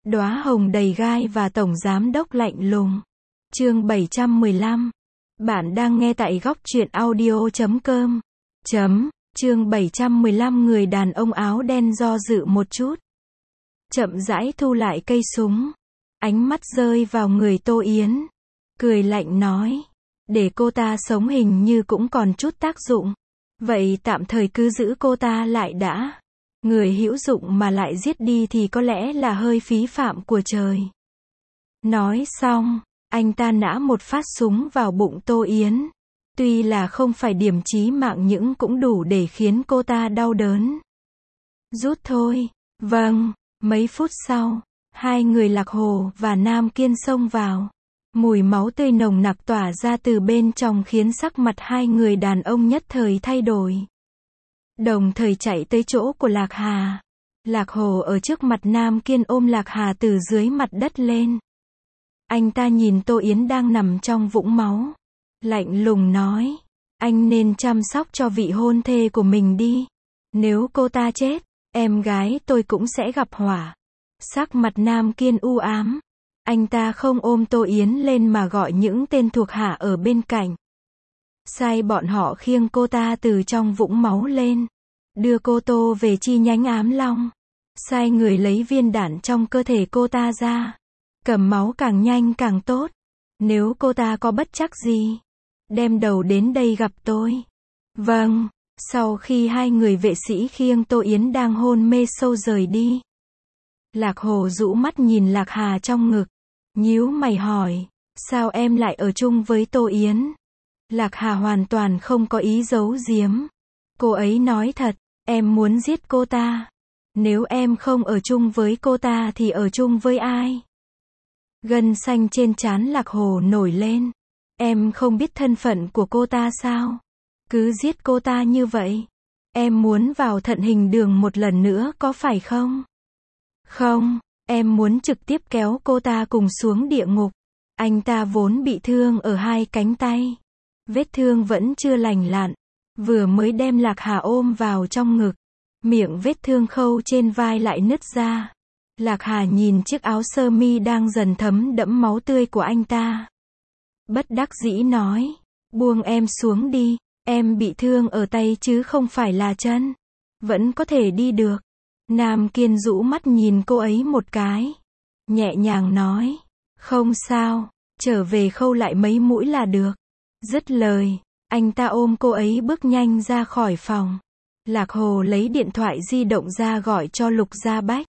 Đóa hồng đầy gai và tổng giám đốc lạnh lùng. Chương 715. Bạn đang nghe tại góc truyện audio.com. Chương 715 người đàn ông áo đen do dự một chút. Chậm rãi thu lại cây súng. Ánh mắt rơi vào người Tô Yến. Cười lạnh nói. Để cô ta sống hình như cũng còn chút tác dụng. Vậy tạm thời cứ giữ cô ta lại đã. Người hữu dụng mà lại giết đi thì có lẽ là hơi phí phạm của trời. Nói xong, anh ta nã một phát súng vào bụng Tô Yến. Tuy là không phải điểm chí mạng nhưng cũng đủ để khiến cô ta đau đớn. Rút thôi. Vâng. Mấy phút sau, hai người Lạc Hồ và Nam Kiên xông vào. Mùi máu tươi nồng nặc tỏa ra từ bên trong khiến sắc mặt hai người đàn ông nhất thời thay đổi. Đồng thời chạy tới chỗ của Lạc Hà. Lạc Hồ ở trước mặt Nam Kiên ôm Lạc Hà từ dưới mặt đất lên. Anh ta nhìn Tô Yến đang nằm trong vũng máu. Lạnh lùng nói. Anh nên chăm sóc cho vị hôn thê của mình đi. Nếu cô ta chết, em gái tôi cũng sẽ gặp họa. Sắc mặt Nam Kiên u ám. Anh ta không ôm Tô Yến lên mà gọi những tên thuộc hạ ở bên cạnh. Sai bọn họ khiêng cô ta từ trong vũng máu lên. Đưa cô Tô về chi nhánh Ám Long. Sai người lấy viên đạn trong cơ thể cô ta ra. Cầm máu càng nhanh càng tốt. Nếu cô ta có bất trắc gì, đem đầu đến đây gặp tôi. Vâng. Sau khi hai người vệ sĩ khiêng Tô Yến đang hôn mê sâu rời đi. Lạc Hồ rũ mắt nhìn Lạc Hà trong ngực. Nhíu mày hỏi. Sao em lại ở chung với Tô Yến? Lạc Hà hoàn toàn không có ý giấu giếm. Cô ấy nói thật. Em muốn giết cô ta. Nếu em không ở chung với cô ta thì ở chung với ai? Gân xanh trên trán Lạc Hồ nổi lên. Em không biết thân phận của cô ta sao? Cứ giết cô ta như vậy. Em muốn vào Thận Hình Đường một lần nữa có phải không? Không, em muốn trực tiếp kéo cô ta cùng xuống địa ngục. Anh ta vốn bị thương ở hai cánh tay. Vết thương vẫn chưa lành lặn. Vừa mới đem Lạc Hà ôm vào trong ngực. Miệng vết thương khâu trên vai lại nứt ra. Lạc Hà nhìn chiếc áo sơ mi đang dần thấm đẫm máu tươi của anh ta. Bất đắc dĩ nói. Buông em xuống đi. Em bị thương ở tay chứ không phải là chân. Vẫn có thể đi được. Nam Kiên rũ mắt nhìn cô ấy một cái. Nhẹ nhàng nói. Không sao. Trở về khâu lại mấy mũi là được. Dứt lời. Anh ta ôm cô ấy bước nhanh ra khỏi phòng. Lạc Hồ lấy điện thoại di động ra gọi cho Lục Gia Bách.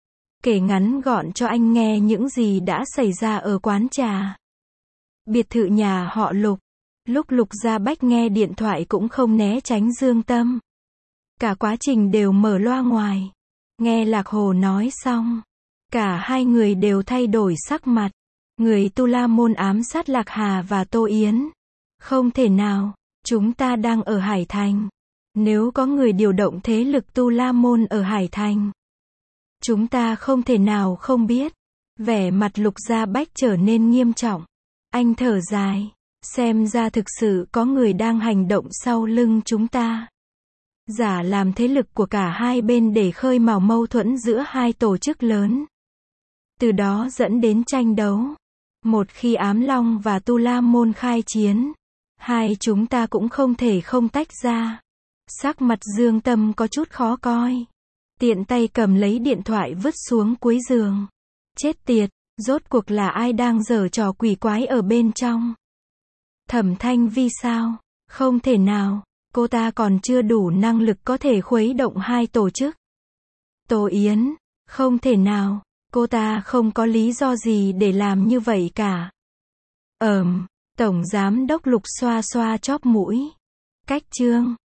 Kể ngắn gọn cho anh nghe những gì đã xảy ra ở quán trà. Biệt thự nhà họ Lục. Lúc Lục Gia Bách nghe điện thoại cũng không né tránh Dương Tâm. Cả quá trình đều mở loa ngoài. Nghe Lạc Hồ nói xong. Cả hai người đều thay đổi sắc mặt. Người Tu La Môn ám sát Lạc Hà và Tô Yến. Không thể nào. Chúng ta đang ở Hải Thành. Nếu có người điều động thế lực Tu La Môn ở Hải Thành, chúng ta không thể nào không biết. Vẻ mặt Lục Gia Bách trở nên nghiêm trọng. Anh thở dài. Xem ra thực sự có người đang hành động sau lưng chúng ta. Giả làm thế lực của cả hai bên để khơi mào mâu thuẫn giữa hai tổ chức lớn. Từ đó dẫn đến tranh đấu. Một khi Ám Long và Tu La Môn khai chiến, hai chúng ta cũng không thể không tách ra. Sắc mặt Dương Tâm có chút khó coi. Tiện tay cầm lấy điện thoại vứt xuống cuối giường. Chết tiệt, rốt cuộc là ai đang giở trò quỷ quái ở bên trong? Thẩm Thanh Vi sao? Không thể nào, cô ta còn chưa đủ năng lực có thể khuấy động hai tổ chức. Tô Yến, không thể nào, cô ta không có lý do gì để làm như vậy cả. Tổng giám đốc Lục xoa xoa chóp mũi. Cách chương